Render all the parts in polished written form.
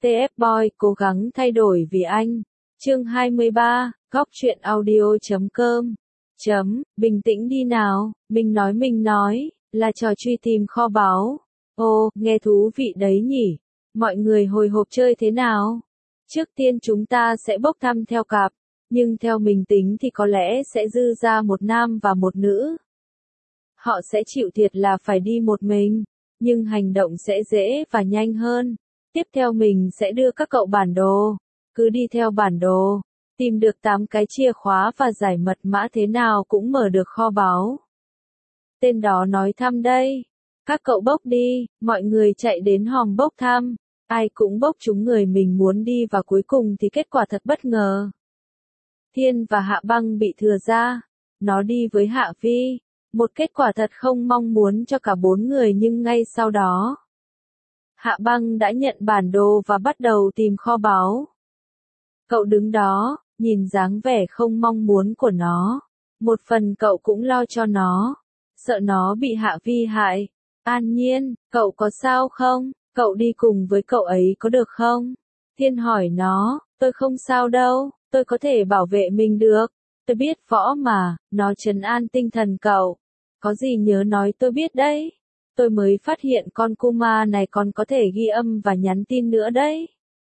TF Boy cố gắng thay đổi vì anh. Chương 23, góc truyện audio.com. Bình tĩnh đi nào, mình nói, là trò truy tìm kho báu. Ồ, nghe thú vị đấy nhỉ. Mọi người hồi hộp chơi thế nào? Trước tiên chúng ta sẽ bốc thăm theo cặp, nhưng theo mình tính thì có lẽ sẽ dư ra một nam và một nữ. Họ sẽ chịu thiệt là phải đi một mình, nhưng hành động sẽ dễ và nhanh hơn. Tiếp theo mình sẽ đưa các cậu bản đồ. Cứ đi theo bản đồ, tìm được 8 cái chìa khóa và giải mật mã thế nào cũng mở được kho báu. Tên đó nói thăm đây. Các cậu bốc đi, mọi người chạy đến hòm bốc thăm. Ai cũng bốc trúng người mình muốn đi và cuối cùng thì kết quả thật bất ngờ. Thiên và Hạ Băng bị thừa ra. Nó đi với Hạ Vi. Một kết quả thật không mong muốn cho cả 4 người nhưng ngay sau đó, Hạ Băng đã nhận bản đồ và bắt đầu tìm kho báu. Cậu đứng đó, nhìn dáng vẻ không mong muốn của nó. Một phần cậu cũng lo cho nó, sợ nó bị Hạ Vi hại. An Nhiên, cậu có sao không? Cậu đi cùng với cậu ấy có được không? Thiên hỏi nó, tôi không sao đâu, tôi có thể bảo vệ mình được. Tôi biết võ mà, nó trấn an tinh thần cậu. Có gì nhớ nói tôi biết đấy. Tôi mới phát hiện con Kuma này còn có thể ghi âm và nhắn tin nữa đấy.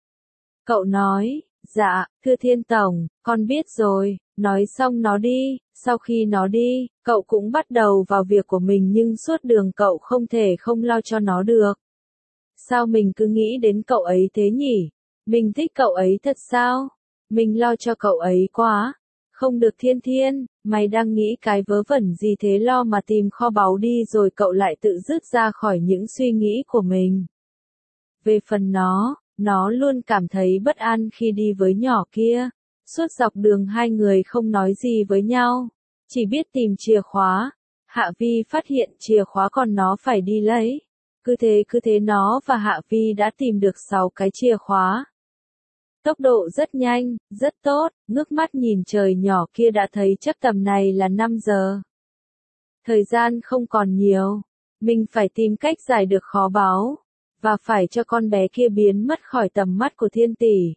Cậu nói, dạ, thưa Thiên Tổng, con biết rồi. Nói xong nó đi. Sau khi nó đi, cậu cũng bắt đầu vào việc của mình nhưng suốt đường cậu không thể không lo cho nó được. Sao mình cứ nghĩ đến cậu ấy thế nhỉ? Mình thích cậu ấy thật sao? Mình lo cho cậu ấy quá. Không được Thiên, mày đang nghĩ cái vớ vẩn gì thế, lo mà tìm kho báu đi rồi cậu lại tự dứt ra khỏi những suy nghĩ của mình. Về phần nó luôn cảm thấy bất an khi đi với nhỏ kia. Suốt dọc đường hai người không nói gì với nhau, chỉ biết tìm chìa khóa. Hạ Vi phát hiện chìa khóa còn nó phải đi lấy. Cứ thế nó và Hạ Vi đã tìm được 6 cái chìa khóa. Tốc độ rất nhanh, rất tốt, ngước mắt nhìn trời nhỏ kia đã thấy chắc tầm này là 5 giờ. Thời gian không còn nhiều, mình phải tìm cách giải được kho báu, và phải cho con bé kia biến mất khỏi tầm mắt của Thiên tỷ.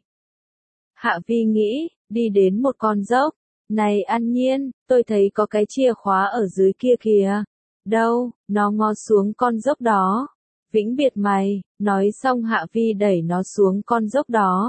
Hạ Vi nghĩ, đi đến một con dốc. Này An Nhiên, tôi thấy có cái chìa khóa ở dưới kia kìa. Đâu, nó ngó xuống con dốc đó. Vĩnh biệt mày, nói xong Hạ Vi đẩy nó xuống con dốc đó.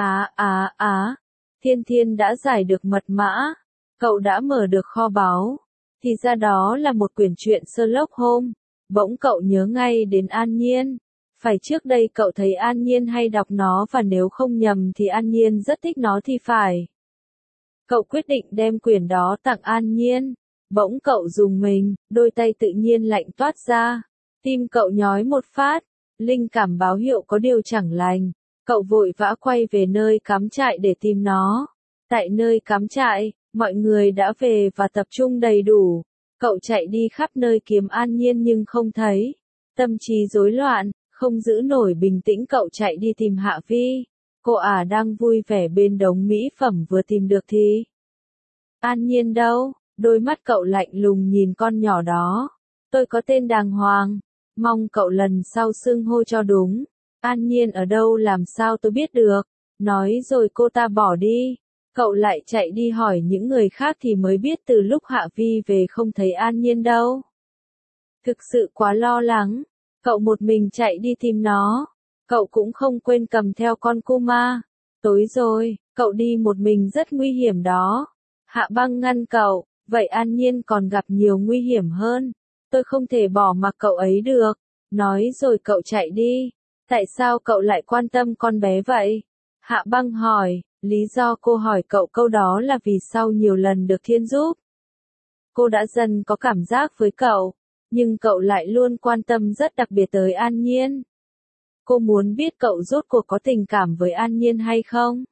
Thiên đã giải được mật mã. Cậu đã mở được kho báu. Thì ra đó là một quyển truyện Sherlock Holmes. Bỗng cậu nhớ ngay đến An Nhiên. Phải trước đây cậu thấy An Nhiên hay đọc nó và nếu không nhầm thì An Nhiên rất thích nó thì phải. Cậu quyết định đem quyển đó tặng An Nhiên. Bỗng cậu rùng mình, đôi tay tự nhiên lạnh toát ra. Tim cậu nhói một phát. Linh cảm báo hiệu có điều chẳng lành. Cậu vội vã quay về nơi cắm trại để tìm nó. Tại nơi cắm trại, mọi người đã về và tập trung đầy đủ. Cậu chạy đi khắp nơi kiếm An Nhiên nhưng không thấy. Tâm trí rối loạn, không giữ nổi bình tĩnh cậu chạy đi tìm Hạ Vi. Cô đang vui vẻ bên đống mỹ phẩm vừa tìm được thì. An Nhiên đâu? Đôi mắt cậu lạnh lùng nhìn con nhỏ đó. Tôi có tên đàng hoàng. Mong cậu lần sau xưng hô cho đúng. An Nhiên ở đâu làm sao tôi biết được. Nói rồi cô ta bỏ đi. Cậu lại chạy đi hỏi những người khác thì mới biết từ lúc Hạ Vi về không thấy An Nhiên đâu. Thực sự quá lo lắng. Cậu một mình chạy đi tìm nó. Cậu cũng không quên cầm theo con Kuma. Tối rồi, cậu đi một mình rất nguy hiểm đó. Hạ Băng ngăn cậu, vậy An Nhiên còn gặp nhiều nguy hiểm hơn. Tôi không thể bỏ mặc cậu ấy được. Nói rồi cậu chạy đi. Tại sao cậu lại quan tâm con bé vậy? Hạ Băng hỏi, lý do cô hỏi cậu câu đó là vì sau nhiều lần được Thiên giúp. Cô đã dần có cảm giác với cậu, nhưng cậu lại luôn quan tâm rất đặc biệt tới An Nhiên. Cô muốn biết cậu rốt cuộc có tình cảm với An Nhiên hay không?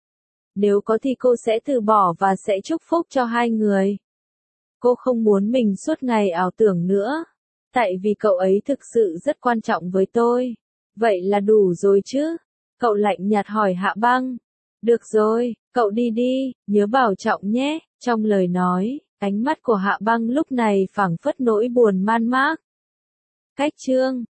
Nếu có thì cô sẽ từ bỏ và sẽ chúc phúc cho hai người. Cô không muốn mình suốt ngày ảo tưởng nữa. Tại vì cậu ấy thực sự rất quan trọng với tôi. Vậy là đủ rồi chứ? Cậu lạnh nhạt hỏi Hạ Băng. Được rồi, cậu đi đi, nhớ bảo trọng nhé. Trong lời nói, ánh mắt của Hạ Băng lúc này phảng phất nỗi buồn man mác. Cách chương